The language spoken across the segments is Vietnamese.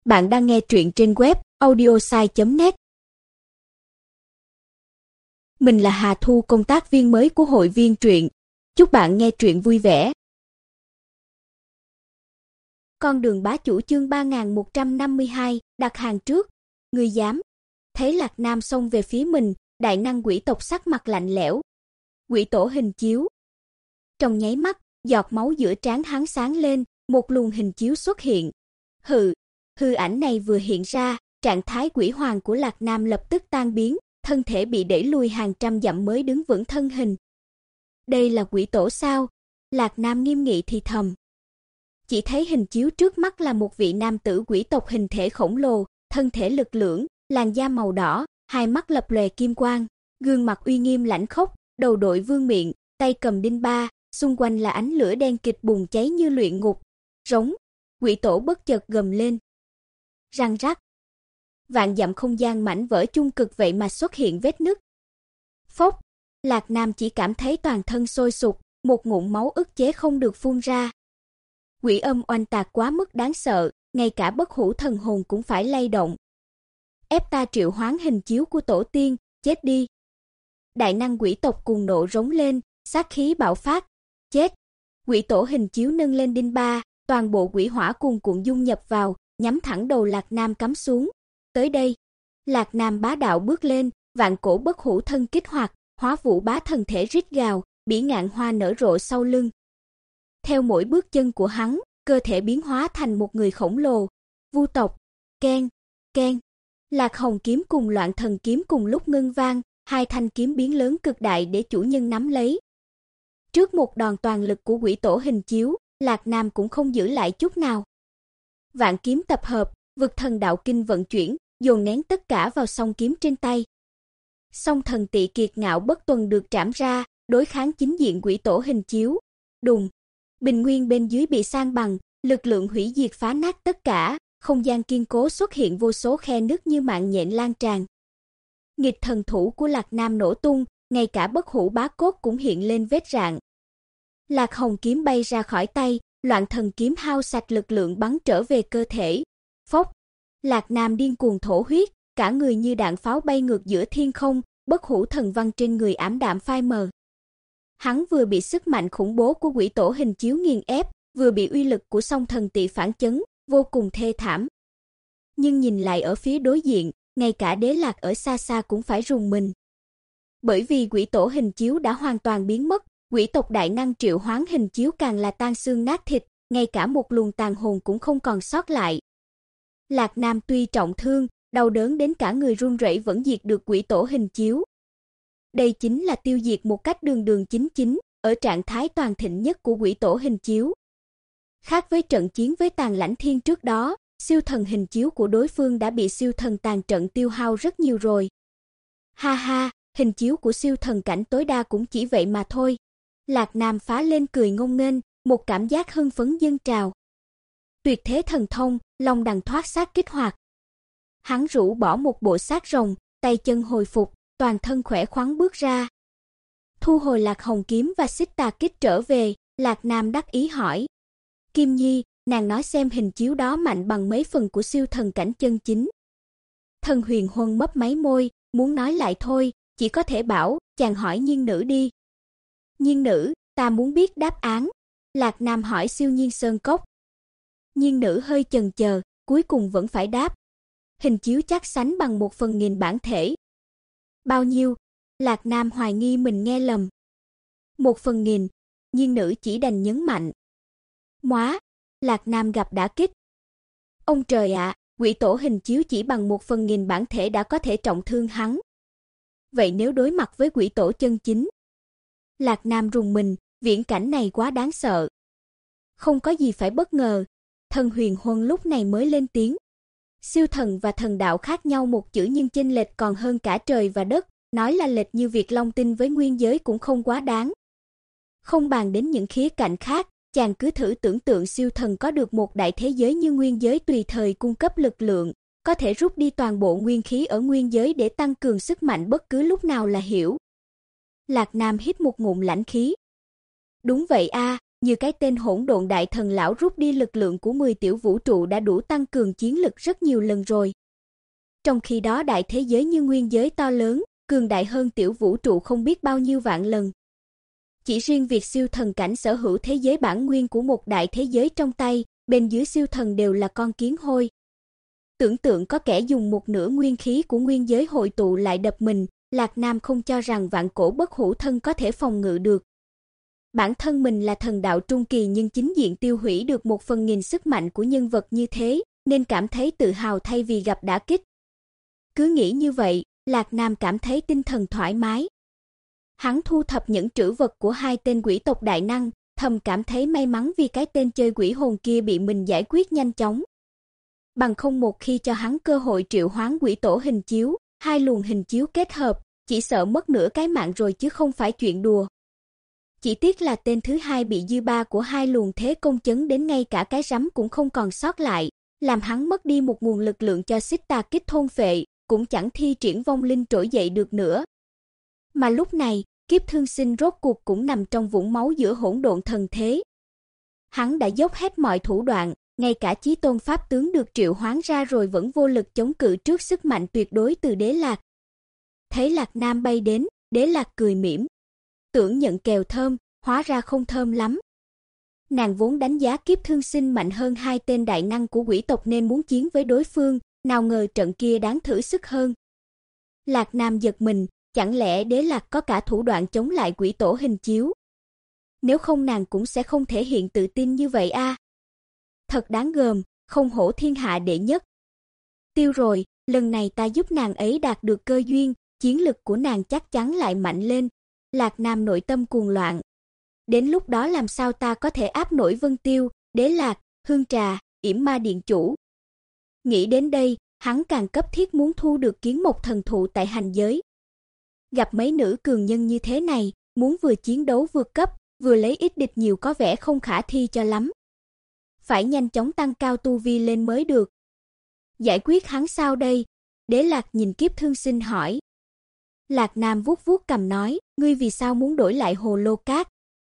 Bạn đang nghe truyện trên web audiosai.net. Mình là Hà Thu, công tác viên mới của hội viên truyện. Chúc bạn nghe truyện vui vẻ. Con đường bá chủ chương 3152, đặt hàng trước. Ngươi dám? Thấy Lạc Nam xông về phía mình, đại năng quỷ tộc sắc mặt lạnh lẽo. Quỷ tổ hình chiếu. Trong nháy mắt, giọt máu giữa trán hắn sáng lên, một luồng hình chiếu xuất hiện. Hư ảnh này vừa hiện ra, trạng thái quỷ hoàng của Lạc Nam lập tức tan biến, thân thể bị đẩy lùi hàng trăm dặm mới đứng vững thân hình. Đây là quỷ tổ sao? Lạc Nam nghiêm nghị thì thầm. Chỉ thấy hình chiếu trước mắt là một vị nam tử quỷ tộc hình thể khổng lồ, thân thể lực lưỡng, làn da màu đỏ, hai mắt lập lòe kim quang, gương mặt uy nghiêm lãnh khốc, đầu đội vương miện, tay cầm đinh ba, xung quanh là ánh lửa đen kịt bùng cháy như luyện ngục. Rống, quỷ tổ bất chợt gầm lên. Răng rắc. Vạn dặm không gian mảnh vỡ chung cực vậy mà xuất hiện vết nứt. Phốc, Lạc Nam chỉ cảm thấy toàn thân sôi sục, một ngụm máu ức chế không được phun ra. Quỷ âm oanh tạc quá mức đáng sợ, ngay cả bất hủ thần hồn cũng phải lay động. Ép ta triệu hoán hình chiếu của tổ tiên, chết đi. Đại năng quỷ tộc cùng nộ rống lên, sát khí bạo phát. Chết. Quỷ tổ hình chiếu nâng lên đinh ba, toàn bộ quỷ hỏa cuồn cuộn dung nhập vào, nhắm thẳng đầu Lạc Nam cắm xuống. Tới đây, Lạc Nam bá đạo bước lên, vạn cổ bất hủ thân kích hoạt, hóa vũ bá thần thể rít gào, bỉ ngạn hoa nở rộ sau lưng. Theo mỗi bước chân của hắn, cơ thể biến hóa thành một người khổng lồ. Vu tộc, keng, keng. Lạc Hồng kiếm cùng Loạn Thần kiếm cùng lúc ngân vang, hai thanh kiếm biến lớn cực đại để chủ nhân nắm lấy. Trước một đòn toàn lực của quỷ tổ hình chiếu, Lạc Nam cũng không giữ lại chút nào. Vạn kiếm tập hợp, vực thần đạo kinh vận chuyển, dồn nén tất cả vào song kiếm trên tay. Song thần tị kiệt ngạo bất tuần được trảm ra, đối kháng chính diện quỷ tổ hình chiếu. Đùng, bình nguyên bên dưới bị san bằng, lực lượng hủy diệt phá nát tất cả, không gian kiên cố xuất hiện vô số khe nứt như mạng nhện lan tràn. Nghịch thần thủ của Lạc Nam nổ tung, ngay cả bất hủ bá cốt cũng hiện lên vết rạn. Lạc Hồng kiếm bay ra khỏi tay, Loạn Thần kiếm hao sạch lực lượng bắn trở về cơ thể. Phốc, Lạc Nam điên cuồng thổ huyết, cả người như đạn pháo bay ngược giữa thiên không, bất hủ thần văn trên người ảm đạm phai mờ. Hắn vừa bị sức mạnh khủng bố của quỷ tổ hình chiếu nghiền ép, vừa bị uy lực của song thần tị phản chấn, vô cùng thê thảm. Nhưng nhìn lại ở phía đối diện, ngay cả Đế Lạc ở xa xa cũng phải rùng mình. Bởi vì quỷ tổ hình chiếu đã hoàn toàn biến mất, quỷ tộc đại năng triệu hoán hình chiếu càng là tan xương nát thịt, ngay cả một luồng tàn hồn cũng không còn sót lại. Lạc Nam tuy trọng thương, đau đớn đến cả người run rẩy vẫn diệt được quỷ tổ hình chiếu. Đây chính là tiêu diệt một cách đường đường chính chính, ở trạng thái toàn thịnh nhất của quỷ tổ hình chiếu. Khác với trận chiến với Tàn Lãnh Thiên trước đó, siêu thần hình chiếu của đối phương đã bị siêu thần tàn trận tiêu hao rất nhiều rồi. Ha ha, hình chiếu của siêu thần cảnh tối đa cũng chỉ vậy mà thôi. Lạc Nam phá lên cười ngông nghênh, một cảm giác hưng phấn dâng trào. Tuyệt thế thần thông, long đằng thoát xác kích hoạt. Hắn rũ bỏ một bộ xác rồng, tay chân hồi phục, toàn thân khỏe khoắn bước ra. Thu hồi Lạc Hồng kiếm và xích tà kích trở về, Lạc Nam đắc ý hỏi. Kim Nhi, nàng nói xem hình chiếu đó mạnh bằng mấy phần của siêu thần cảnh chân chính. Thần Huyền Huân mấp máy môi, muốn nói lại thôi, chỉ có thể bảo, chàng hỏi Nhiên Nữ đi. Nhiên Nữ, ta muốn biết đáp án. Lạc Nam hỏi Siêu Nhiên Sơn Cốc. Nhiên Nữ hơi chần chờ, cuối cùng vẫn phải đáp. Hình chiếu chắc sánh bằng 1/1000 bản thể. Bao nhiêu? Lạc Nam hoài nghi mình nghe lầm. 1/1000, Nhiên Nữ chỉ đành nhấn mạnh. Móa, Lạc Nam gặp đả kích. Ông trời ạ, quỷ tổ hình chiếu chỉ bằng 1/1000 bản thể đã có thể trọng thương hắn. Vậy nếu đối mặt với quỷ tổ chân chính? Lạc Nam rùng mình, viễn cảnh này quá đáng sợ. Không có gì phải bất ngờ. Thần Huyền Huân lúc này mới lên tiếng. Siêu thần và thần đạo khác nhau một chữ nhưng chênh lệch còn hơn cả trời và đất, nói là lệch như việc Long Tinh với nguyên giới cũng không quá đáng. Không bàn đến những khía cạnh khác, chàng cứ thử tưởng tượng siêu thần có được một đại thế giới như nguyên giới tùy thời cung cấp lực lượng, có thể rút đi toàn bộ nguyên khí ở nguyên giới để tăng cường sức mạnh bất cứ lúc nào là hiểu. Lạc Nam hít một ngụm lãnh khí. Đúng vậy a, như cái tên hỗn độn đại thần lão rút đi lực lượng của 10 tiểu vũ trụ đã đủ tăng cường chiến lực rất nhiều lần rồi. Trong khi đó đại thế giới như nguyên giới to lớn, cường đại hơn tiểu vũ trụ không biết bao nhiêu vạn lần. Chỉ riêng việc siêu thần cảnh sở hữu thế giới bản nguyên của một đại thế giới trong tay, bên dưới siêu thần đều là con kiến hôi. Tưởng tượng có kẻ dùng một nửa nguyên khí của nguyên giới hội tụ lại đập mình, Lạc Nam không cho rằng vạn cổ bất hủ thân có thể phòng ngự được. Bản thân mình là thần đạo trung kỳ nhưng chính diện tiêu hủy được 1/1000 sức mạnh của nhân vật như thế, nên cảm thấy tự hào thay vì gặp đả kích. Cứ nghĩ như vậy, Lạc Nam cảm thấy tinh thần thoải mái. Hắn thu thập những trữ vật của 2 tên quỷ tộc đại năng, thầm cảm thấy may mắn vì cái tên chơi quỷ hồn kia bị mình giải quyết nhanh chóng. Bằng không một khi cho hắn cơ hội triệu hoán quỷ tổ hình chiếu, 2 luồng hình chiếu kết hợp, chỉ sợ mất nửa cái mạng rồi chứ không phải chuyện đùa. Chỉ tiếc là tên thứ 2 bị dư ba của 2 luồng thế công chấn đến ngay cả cái rắm cũng không còn sót lại, làm hắn mất đi một nguồn lực lượng cho xích tà kích thôn phệ, cũng chẳng thi triển vong linh trỗi dậy được nữa. Mà lúc này, Kiếp Thương Sinh rốt cuộc cũng nằm trong vũng máu giữa hỗn độn thần thế. Hắn đã dốc hết mọi thủ đoạn, ngay cả chí tôn pháp tướng được triệu hoán ra rồi vẫn vô lực chống cự trước sức mạnh tuyệt đối từ Đế Lạc. Thấy Lạc Nam bay đến, Đế Lạc cười mỉm. Tưởng nhận kèo thơm, hóa ra không thơm lắm. Nàng vốn đánh giá Kiếp Thương Sinh mạnh hơn 2 tên đại năng của quỷ tộc nên muốn chiến với đối phương, nào ngờ trận kia đáng thử sức hơn. Lạc Nam giật mình, chẳng lẽ Đế Lạc có cả thủ đoạn chống lại quỷ tổ hình chiếu? Nếu không nàng cũng sẽ không thể hiện tự tin như vậy a. Thật đáng gờm, không hổ thiên hạ đệ nhất. Tiêu rồi, lần này ta giúp nàng ấy đạt được cơ duyên, chiến lực của nàng chắc chắn lại mạnh lên. Lạc Nam nội tâm cuồng loạn. Đến lúc đó làm sao ta có thể áp nổi Vân Tiêu, Đế Lạc, Hương Trà, Yểm Ma Điện Chủ? Nghĩ đến đây, hắn càng cấp thiết muốn thu được kiến mộc thần thụ tại hành giới. Gặp mấy nữ cường nhân như thế này, muốn vừa chiến đấu vượt cấp, vừa lấy ít địch nhiều có vẻ không khả thi cho lắm. Phải nhanh chóng tăng cao tu vi lên mới được. Giải quyết hắn sao đây? Đế Lạc nhìn Kiếp Thương Sinh hỏi. Lạc Nam vuốt vuốt cằm nói, ngươi vì sao muốn đổi lại hồ lô cát?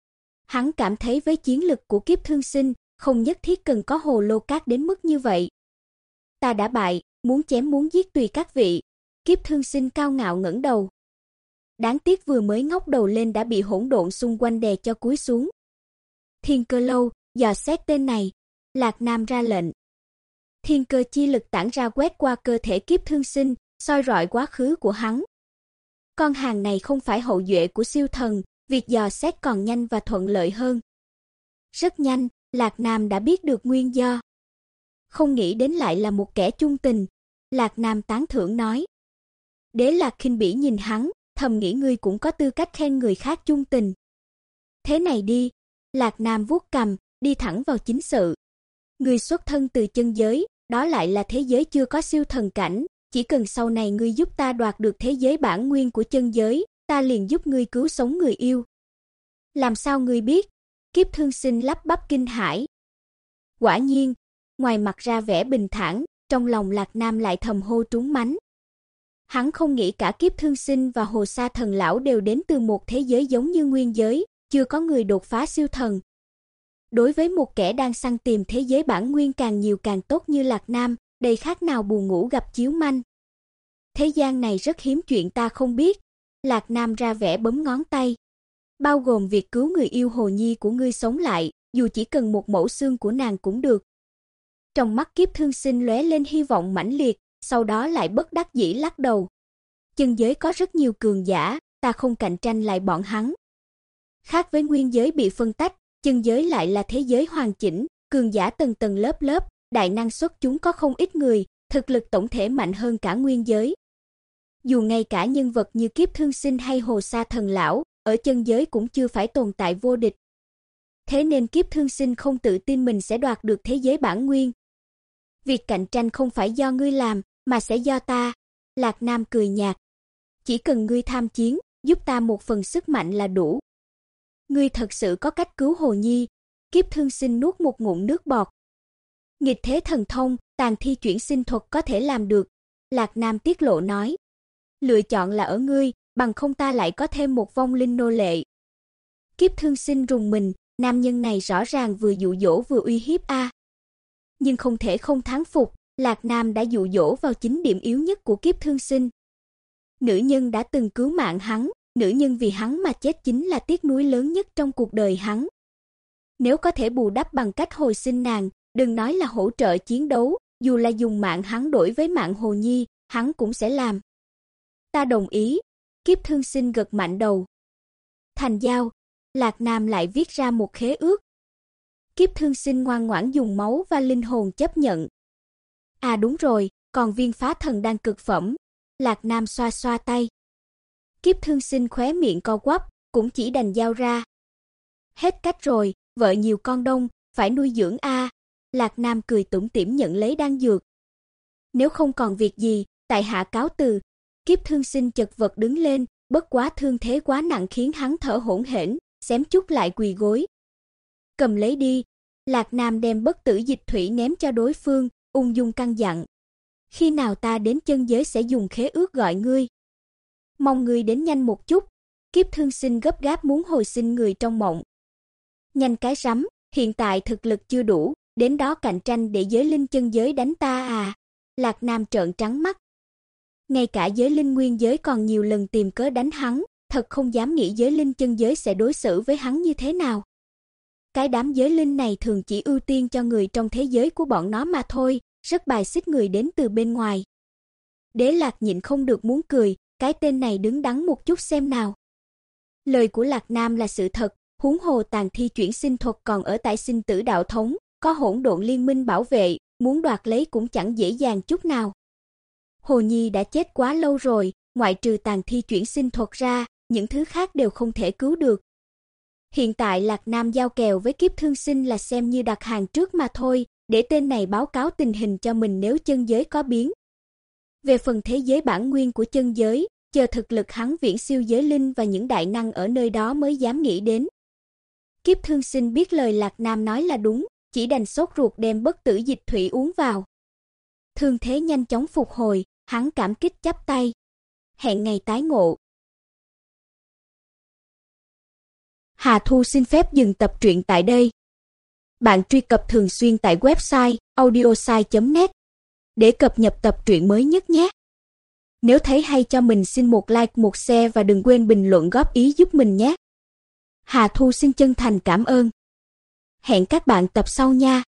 Hắn cảm thấy với chiến lực của Kiếp Thương Sinh, không nhất thiết cần có hồ lô cát đến mức như vậy. Ta đã bại, muốn chém muốn giết tùy các vị. Kiếp Thương Sinh cao ngạo ngẩng đầu. Đáng tiếc vừa mới ngóc đầu lên đã bị hỗn độn xung quanh đè cho cúi xuống. Thiên Cơ Lâu, dò xét tên này. Lạc Nam ra lệnh. Thiên cơ chi lực tản ra quét qua cơ thể Kiếp Thương Sinh, soi rọi quá khứ của hắn. Con hàng này không phải hậu duệ của siêu thần, việc dò xét còn nhanh và thuận lợi hơn. Rất nhanh, Lạc Nam đã biết được nguyên do. Không nghĩ đến lại là một kẻ chung tình. Lạc Nam tán thưởng nói. Đế Lạc khinh bỉ nhìn hắn, thầm nghĩ ngươi cũng có tư cách khen người khác chung tình. Thế này đi, Lạc Nam vuốt cằm, đi thẳng vào chính sự. Ngươi xuất thân từ chân giới, đó lại là thế giới chưa có siêu thần cảnh, chỉ cần sau này ngươi giúp ta đoạt được thế giới bản nguyên của chân giới, ta liền giúp ngươi cứu sống người yêu. Làm sao ngươi biết? Kiếp Thương Sinh lắp bắp kinh hãi. Quả nhiên, ngoài mặt ra vẻ bình thản, trong lòng Lạc Nam lại thầm hô trúng mánh. Hắn không nghĩ cả Kiếp Thương Sinh và Hồ Sa Thần Lão đều đến từ một thế giới giống như nguyên giới, chưa có người đột phá siêu thần. Đối với một kẻ đang săn tìm thế giới bản nguyên càng nhiều càng tốt như Lạc Nam, đây khác nào buồn ngủ gặp chiếu manh. Thế gian này rất hiếm chuyện ta không biết. Lạc Nam ra vẻ bấm ngón tay. Bao gồm việc cứu người yêu Hồ Nhi của ngươi sống lại, dù chỉ cần một mẩu xương của nàng cũng được. Trong mắt Kiếp Thương Sinh lóe lên hy vọng mãnh liệt, sau đó lại bất đắc dĩ lắc đầu. Chân giới có rất nhiều cường giả, ta không cạnh tranh lại bọn hắn. Khác với nguyên giới bị phân tách, chân giới lại là thế giới hoàn chỉnh, cường giả tầng tầng lớp lớp, đại năng xuất chúng có không ít người, thực lực tổng thể mạnh hơn cả nguyên giới. Dù ngay cả nhân vật như Kiếp Thương Sinh hay Hồ Sa Thần Lão, ở chân giới cũng chưa phải tồn tại vô địch. Thế nên Kiếp Thương Sinh không tự tin mình sẽ đoạt được thế giới bản nguyên. Việc cạnh tranh không phải do ngươi làm, mà sẽ do ta. Lạc Nam cười nhạt. Chỉ cần ngươi tham chiến, giúp ta một phần sức mạnh là đủ. Ngươi thật sự có cách cứu Hồ Nhi. Kiếp Thương Sinh nuốt một ngụm nước bọt. Nghịch thế thần thông, tàn thi chuyển sinh thuật có thể làm được. Lạc Nam tiết lộ nói. Lựa chọn là ở ngươi, bằng không ta lại có thêm một vong linh nô lệ. Kiếp Thương Sinh rùng mình, nam nhân này rõ ràng vừa dụ dỗ vừa uy hiếp a. Nhưng không thể không thán phục, Lạc Nam đã dụ dỗ vào chính điểm yếu nhất của Kiếp Thương Sinh. Nữ nhân đã từng cứu mạng hắn, nữ nhân vì hắn mà chết chính là tiếc nuối lớn nhất trong cuộc đời hắn. Nếu có thể bù đắp bằng cách hồi sinh nàng, đừng nói là hỗ trợ chiến đấu, dù là dùng mạng hắn đổi với mạng Hồ Nhi, hắn cũng sẽ làm. Ta đồng ý, Kiếp Thương Sinh gật mạnh đầu. Thành giao, Lạc Nam lại viết ra một khế ước. Kiếp Thương Sinh ngoan ngoãn dùng máu và linh hồn chấp nhận. À đúng rồi, còn viên phá thần đan cực phẩm. Lạc Nam xoa xoa tay. Kiếp Thương Sinh khóe miệng co quắp, cũng chỉ đành giao ra. Hết cách rồi, vợ nhiều con đông, phải nuôi dưỡng a. Lạc Nam cười tủm tỉm nhận lấy đan dược. Nếu không còn việc gì, tại hạ cáo từ. Kiếp Thương Sinh chật vật đứng lên, bất quá thương thế quá nặng khiến hắn thở hổn hển, xém chút lại quỳ gối. Cầm lấy đi. Lạc Nam đem bất tử dịch thủy ném cho đối phương, ung dung căn dặn. Khi nào ta đến chân giới sẽ dùng khế ước gọi ngươi. Mong ngươi đến nhanh một chút. Kiếp Thương Sinh gấp gáp muốn hồi sinh người trong mộng. Nhanh cái rắm, hiện tại thực lực chưa đủ, đến đó cạnh tranh để giới linh chân giới đánh ta à. Lạc Nam trợn trắng mắt. Ngay cả giới linh nguyên giới còn nhiều lần tìm cớ đánh hắn, thật không dám nghĩ giới linh chân giới sẽ đối xử với hắn như thế nào. Cái đám giới linh này thường chỉ ưu tiên cho người trong thế giới của bọn nó mà thôi, rất bài xích người đến từ bên ngoài. Đế Lạc nhịn không được muốn cười, cái tên này đứng đắn một chút xem nào. Lời của Lạc Nam là sự thật, huống hồ tàn thi chuyển sinh thuật còn ở tại sinh tử đạo thống, có hỗn độn liên minh bảo vệ, muốn đoạt lấy cũng chẳng dễ dàng chút nào. Hồ Nhi đã chết quá lâu rồi, ngoại trừ tàn thi chuyển sinh thuật ra, những thứ khác đều không thể cứu được. Hiện tại Lạc Nam giao kèo với Kiếp Thương Sinh là xem như đặt hàng trước mà thôi, để tên này báo cáo tình hình cho mình nếu chân giới có biến. Về phần thế giới bản nguyên của chân giới, chờ thực lực hắn viễn siêu giới linh và những đại năng ở nơi đó mới dám nghĩ đến. Kiếp Thương Sinh biết lời Lạc Nam nói là đúng, chỉ đành sốt ruột đem bất tử dịch thủy uống vào. Thương thế nhanh chóng phục hồi, hắn cảm kích chắp tay. Hẹn ngày tái ngộ. Hà Thu xin phép dừng tập truyện tại đây. Bạn truy cập thường xuyên tại website audiosai.net để cập nhật tập truyện mới nhất nhé. Nếu thấy hay cho mình xin một like, một share và đừng quên bình luận góp ý giúp mình nhé. Hà Thu xin chân thành cảm ơn. Hẹn các bạn tập sau nha.